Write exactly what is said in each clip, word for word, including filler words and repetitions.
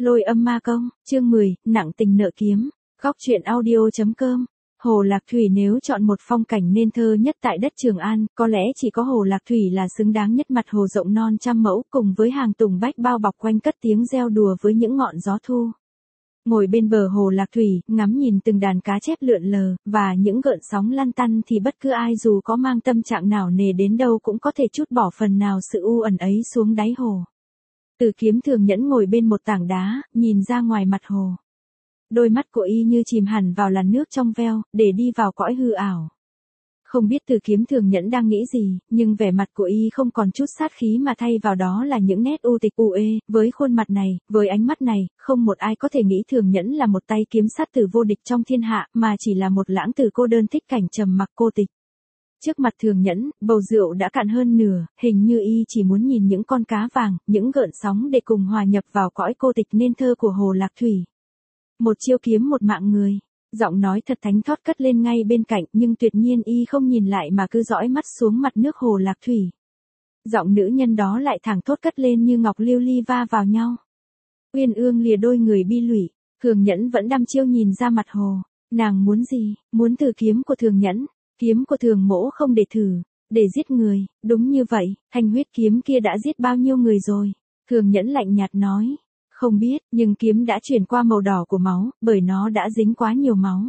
Lôi âm ma công, chương mười, nặng tình nợ kiếm, góc truyện audio.com. Hồ Lạc Thủy nếu chọn một phong cảnh nên thơ nhất tại đất Trường An, có lẽ chỉ có Hồ Lạc Thủy là xứng đáng nhất. Mặt hồ rộng non trăm mẫu cùng với hàng tùng bách bao bọc quanh cất tiếng reo đùa với những ngọn gió thu. Ngồi bên bờ Hồ Lạc Thủy, ngắm nhìn từng đàn cá chép lượn lờ, và những gợn sóng lăn tăn thì bất cứ ai dù có mang tâm trạng nào nề đến đâu cũng có thể trút bỏ phần nào sự u ẩn ấy xuống đáy hồ. Từ Kiếm Thường Nhẫn ngồi bên một tảng đá, nhìn ra ngoài mặt hồ. Đôi mắt của y như chìm hẳn vào làn nước trong veo, để đi vào cõi hư ảo. Không biết Từ Kiếm Thường Nhẫn đang nghĩ gì, nhưng vẻ mặt của y không còn chút sát khí mà thay vào đó là những nét u tịch u ê. Với khuôn mặt này, với ánh mắt này, không một ai có thể nghĩ Thường Nhẫn là một tay kiếm sát tử vô địch trong thiên hạ, mà chỉ là một lãng tử cô đơn thích cảnh trầm mặc cô tịch. Trước mặt Thường Nhẫn, bầu rượu đã cạn hơn nửa, hình như y chỉ muốn nhìn những con cá vàng, những gợn sóng để cùng hòa nhập vào cõi cô tịch nên thơ của Hồ Lạc Thủy. Một chiêu kiếm một mạng người, giọng nói thật thánh thót cất lên ngay bên cạnh, nhưng tuyệt nhiên y không nhìn lại mà cứ dõi mắt xuống mặt nước Hồ Lạc Thủy. Giọng nữ nhân đó lại thẳng thốt cất lên như ngọc lưu ly va vào nhau. Uyên ương lìa đôi người bi lụy, Thường Nhẫn vẫn đăm chiêu nhìn ra mặt hồ. Nàng muốn gì? Muốn thử kiếm của Thường Nhẫn. Kiếm của Thường Mỗ không để thử, để giết người. Đúng như vậy, thanh huyết kiếm kia đã giết bao nhiêu người rồi? Thường Nhẫn lạnh nhạt nói. Không biết, nhưng kiếm đã chuyển qua màu đỏ của máu, bởi nó đã dính quá nhiều máu.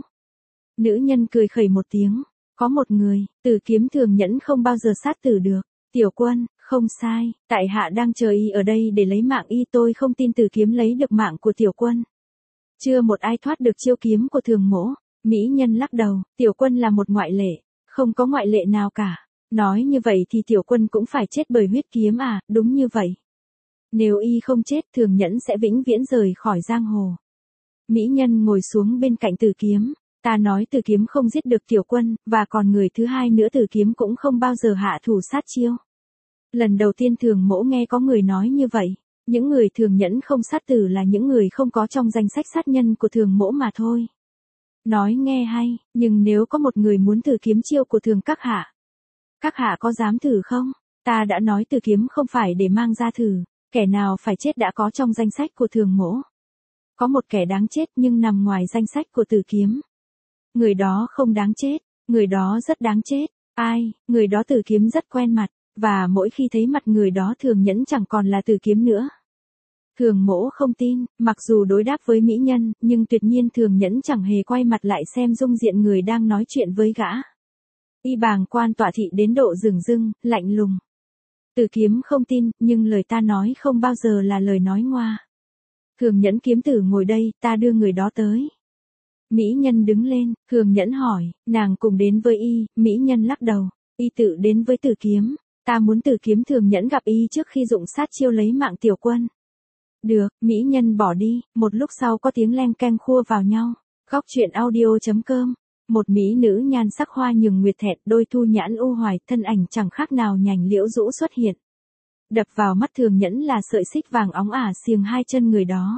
Nữ nhân cười khẩy một tiếng. Có một người, Từ Kiếm Thường Nhẫn không bao giờ sát tử được. Tiểu Quân, không sai, tại hạ đang chờ y ở đây để lấy mạng y, tôi không tin Từ Kiếm lấy được mạng của Tiểu Quân. Chưa một ai thoát được chiêu kiếm của Thường Mỗ. Mỹ nhân lắc đầu, Tiểu Quân là một ngoại lệ, không có ngoại lệ nào cả. Nói như vậy thì Tiểu Quân cũng phải chết bởi huyết kiếm à? Đúng như vậy. Nếu y không chết, Thường Nhẫn sẽ vĩnh viễn rời khỏi giang hồ. Mỹ nhân ngồi xuống bên cạnh Từ Kiếm. Ta nói Từ Kiếm không giết được Tiểu Quân, và còn người thứ hai nữa Từ Kiếm cũng không bao giờ hạ thủ sát chiêu. Lần đầu tiên Thường Mỗ nghe có người nói như vậy. Những người Thường Nhẫn không sát tử là những người không có trong danh sách sát nhân của Thường Mỗ mà thôi. Nói nghe hay, nhưng nếu có một người muốn thử kiếm chiêu của Thường các hạ, các hạ có dám thử không? Ta đã nói Từ Kiếm không phải để mang ra thử, kẻ nào phải chết đã có trong danh sách của Thường Mỗ. Có một kẻ đáng chết nhưng nằm ngoài danh sách của Từ Kiếm. Người đó không đáng chết, người đó rất đáng chết. Ai? Người đó Từ Kiếm rất quen mặt, và mỗi khi thấy mặt người đó Thường Nhẫn chẳng còn là Từ Kiếm nữa. Thường Mỗ không tin, mặc dù đối đáp với mỹ nhân, nhưng tuyệt nhiên Thường Nhẫn chẳng hề quay mặt lại xem dung diện người đang nói chuyện với gã. Y bàng quan tọa thị đến độ dửng dưng, lạnh lùng. Từ Kiếm không tin, nhưng lời ta nói không bao giờ là lời nói ngoa. Thường Nhẫn kiếm tử ngồi đây, ta đưa người đó tới. Mỹ nhân đứng lên, Thường Nhẫn hỏi, nàng cùng đến với y, mỹ nhân lắc đầu, y tự đến với Từ Kiếm. Ta muốn Từ Kiếm Thường Nhẫn gặp y trước khi dụng sát chiêu lấy mạng Tiểu Quân. Được, mỹ nhân bỏ đi, một lúc sau có tiếng leng keng khua vào nhau. Góc truyện audio.com. Một mỹ nữ nhan sắc hoa nhường nguyệt thẹn, đôi thu nhãn u hoài, thân ảnh chẳng khác nào nhành liễu rũ xuất hiện. Đập vào mắt Thường Nhẫn là sợi xích vàng óng ả xiềng hai chân người đó.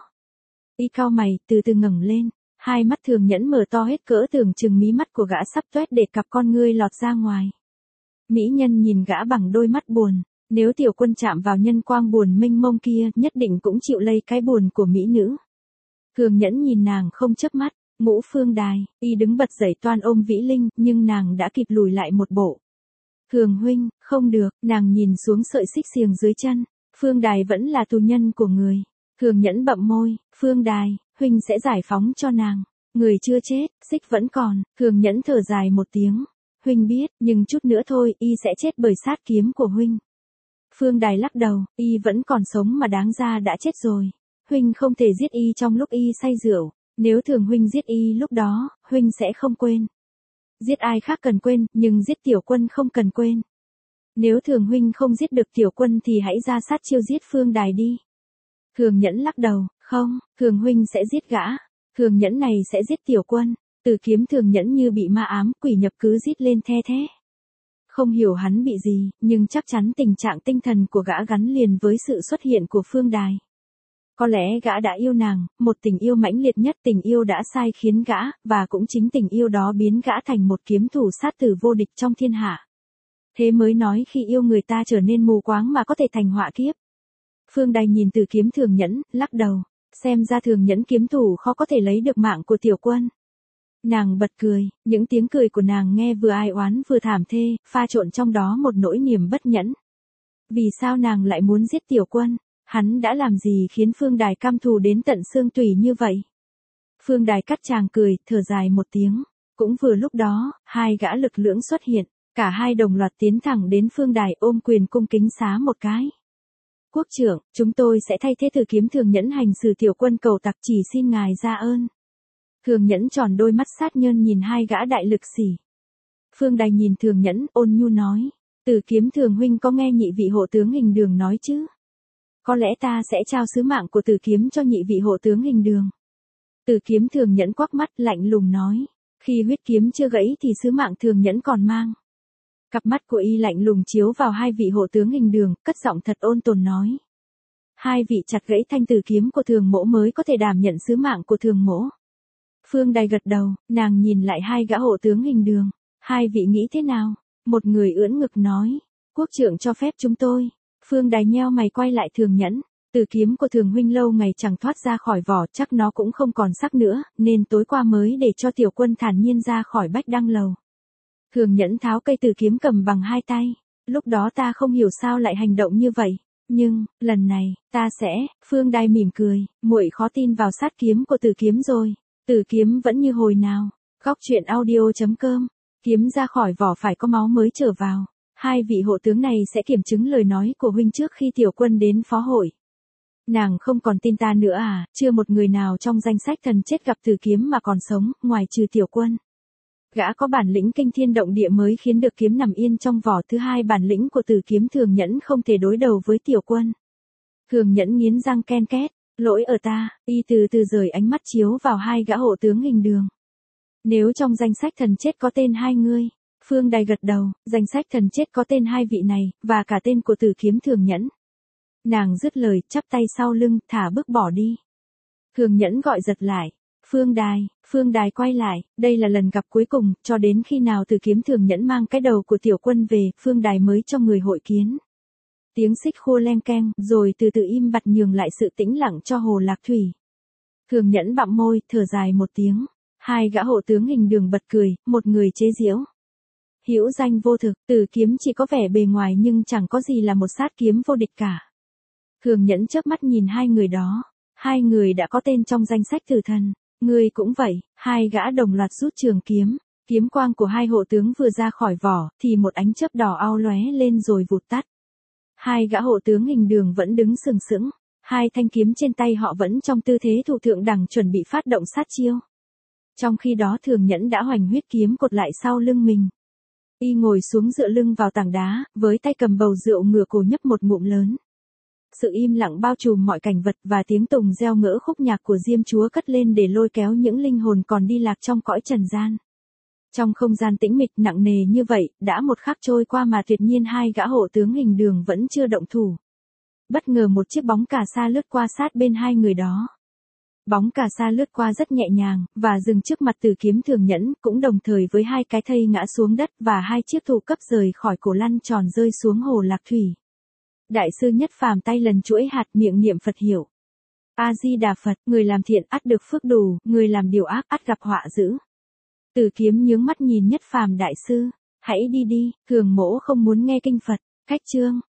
Y cau mày, từ từ ngẩng lên, hai mắt Thường Nhẫn mở to hết cỡ, tưởng chừng mí mắt của gã sắp toét để cặp con ngươi lọt ra ngoài. Mỹ nhân nhìn gã bằng đôi mắt buồn. Nếu Tiểu Quân chạm vào nhân quang buồn mênh mông kia, nhất định cũng chịu lây cái buồn của mỹ nữ. Thường Nhẫn nhìn nàng không chớp mắt. Ngũ Phương Đài, y đứng bật dậy toan ôm Vĩ Linh, nhưng nàng đã kịp lùi lại một bộ. Thường huynh, không được, nàng nhìn xuống sợi xích xiềng dưới chân. Phương Đài vẫn là tù nhân của người. Thường Nhẫn bậm môi, Phương Đài, huynh sẽ giải phóng cho nàng. Người chưa chết, xích vẫn còn. Thường Nhẫn thở dài một tiếng. Huynh biết, nhưng chút nữa thôi, y sẽ chết bởi sát kiếm của huynh. Phương Đài lắc đầu, y vẫn còn sống mà đáng ra đã chết rồi. Huynh không thể giết y trong lúc y say rượu. Nếu Thường huynh giết y lúc đó, huynh sẽ không quên. Giết ai khác cần quên, nhưng giết Tiểu Quân không cần quên. Nếu Thường huynh không giết được Tiểu Quân thì hãy ra sát chiêu giết Phương Đài đi. Thường Nhẫn lắc đầu, không, Thường huynh sẽ giết gã. Thường Nhẫn này sẽ giết Tiểu Quân. Từ Kiếm Thường Nhẫn như bị ma ám, quỷ nhập cứ rít lên the thé. Không hiểu hắn bị gì, nhưng chắc chắn tình trạng tinh thần của gã gắn liền với sự xuất hiện của Phương Đài. Có lẽ gã đã yêu nàng, một tình yêu mãnh liệt nhất, tình yêu đã sai khiến gã, và cũng chính tình yêu đó biến gã thành một kiếm thủ sát tử vô địch trong thiên hạ. Thế mới nói khi yêu người ta trở nên mù quáng mà có thể thành họa kiếp. Phương Đài nhìn Từ Kiếm Thường Nhẫn, lắc đầu. Xem ra Thường Nhẫn kiếm thủ khó có thể lấy được mạng của tiểu quân. Nàng bật cười, những tiếng cười của nàng nghe vừa ai oán vừa thảm thê, pha trộn trong đó một nỗi niềm bất nhẫn. Vì sao nàng lại muốn giết tiểu quân? Hắn đã làm gì khiến Phương Đài căm thù đến tận xương tủy như vậy? Phương Đài cắt chàng cười, thở dài một tiếng. Cũng vừa lúc đó, hai gã lực lưỡng xuất hiện, cả hai đồng loạt tiến thẳng đến Phương Đài ôm quyền cung kính xá một cái. Quốc trưởng, chúng tôi sẽ thay thế Từ Kiếm Thường Nhẫn hành xử tiểu quân cầu tặc, chỉ xin ngài ra ơn. Thường Nhẫn tròn đôi mắt sát nhơn nhìn hai gã đại lực sĩ. Phương Đài nhìn Thường Nhẫn, ôn nhu nói, Từ Kiếm Thường huynh có nghe nhị vị hộ tướng Hình Đường nói chứ? Có lẽ ta sẽ trao sứ mạng của Từ Kiếm cho nhị vị hộ tướng Hình Đường. Từ Kiếm Thường Nhẫn quắc mắt lạnh lùng nói, khi huyết kiếm chưa gãy thì sứ mạng Thường Nhẫn còn mang. Cặp mắt của y lạnh lùng chiếu vào hai vị hộ tướng Hình Đường, cất giọng thật ôn tồn nói. Hai vị chặt gãy thanh tử kiếm của Thường mỗ mới có thể đảm nhận sứ mạng của Thường mỗ. Phương Đài gật đầu, nàng nhìn lại hai gã hộ tướng Hình Đường. Hai vị nghĩ thế nào? Một người ưỡn ngực nói, quốc trưởng cho phép chúng tôi. Phương Đài nheo mày quay lại Thường Nhẫn. Từ kiếm của Thường huynh lâu ngày chẳng thoát ra khỏi vỏ, chắc nó cũng không còn sắc nữa, nên tối qua mới để cho tiểu quân thản nhiên ra khỏi Bách Đăng Lầu. Thường Nhẫn tháo cây từ kiếm cầm bằng hai tay. Lúc đó ta không hiểu sao lại hành động như vậy. Nhưng, lần này, ta sẽ, Phương Đài mỉm cười, muội khó tin vào sát kiếm của Từ Kiếm rồi. Từ Kiếm vẫn như hồi nào. Góc truyện audio chấm com. Kiếm ra khỏi vỏ phải có máu mới trở vào. Hai vị hộ tướng này sẽ kiểm chứng lời nói của huynh trước khi tiểu quân đến phó hội. Nàng không còn tin ta nữa à, chưa một người nào trong danh sách thần chết gặp Từ Kiếm mà còn sống, ngoài trừ tiểu quân. Gã có bản lĩnh kinh thiên động địa mới khiến được kiếm nằm yên trong vỏ. Thứ hai, bản lĩnh của Từ Kiếm Thường Nhẫn không thể đối đầu với tiểu quân. Thường Nhẫn nghiến răng ken két, lỗi ở ta, y từ từ rời ánh mắt chiếu vào hai gã hộ tướng Hình Đường. Nếu trong danh sách thần chết có tên hai ngươi, Phương Đài gật đầu, danh sách thần chết có tên hai vị này, và cả tên của Từ Kiếm Thường Nhẫn. Nàng dứt lời, chắp tay sau lưng, thả bước bỏ đi. Thường Nhẫn gọi giật lại. Phương Đài, Phương Đài quay lại, đây là lần gặp cuối cùng, cho đến khi nào Từ Kiếm Thường Nhẫn mang cái đầu của tiểu quân về, Phương Đài mới cho người hội kiến. Tiếng xích khua leng keng, rồi từ từ im bặt nhường lại sự tĩnh lặng cho Hồ Lạc Thủy. Thường Nhẫn bặm môi, thở dài một tiếng. Hai gã hộ tướng Hình Đường bật cười, một người chế giễu. Hữu danh vô thực, Từ Kiếm chỉ có vẻ bề ngoài nhưng chẳng có gì là một sát kiếm vô địch cả. Thường Nhẫn chớp mắt nhìn hai người đó. Hai người đã có tên trong danh sách tử thần. Ngươi cũng vậy, hai gã đồng loạt rút trường kiếm. Kiếm quang của hai hộ tướng vừa ra khỏi vỏ, thì một ánh chớp đỏ ao lóe lên rồi vụt tắt. Hai gã hộ tướng Hình Đường vẫn đứng sừng sững. Hai thanh kiếm trên tay họ vẫn trong tư thế thủ thượng đẳng chuẩn bị phát động sát chiêu. Trong khi đó Thường Nhẫn đã hoành huyết kiếm cột lại sau lưng mình. Y ngồi xuống dựa lưng vào tảng đá, với tay cầm bầu rượu ngửa cổ nhấp một ngụm lớn. Sự im lặng bao trùm mọi cảnh vật và tiếng tùng reo ngỡ khúc nhạc của Diêm Chúa cất lên để lôi kéo những linh hồn còn đi lạc trong cõi trần gian. Trong không gian tĩnh mịch nặng nề như vậy, đã một khắc trôi qua mà tuyệt nhiên hai gã hộ tướng Hình Đường vẫn chưa động thủ. Bất ngờ một chiếc bóng cà sa lướt qua sát bên hai người đó. Bóng cà sa lướt qua rất nhẹ nhàng, và dừng trước mặt Từ Kiếm Thường Nhẫn, cũng đồng thời với hai cái thây ngã xuống đất và hai chiếc thủ cấp rời khỏi cổ lăn tròn rơi xuống Hồ Lạc Thủy. Đại sư Nhất Phàm tay lần chuỗi hạt miệng niệm Phật hiệu. A-di-đà Phật, người làm thiện ắt được phước đủ, người làm điều ác ắt gặp họa dữ. Từ Kiếm nhướng mắt nhìn Nhất Phàm đại sư, hãy đi đi, Thường mỗ không muốn nghe kinh Phật. Cách chương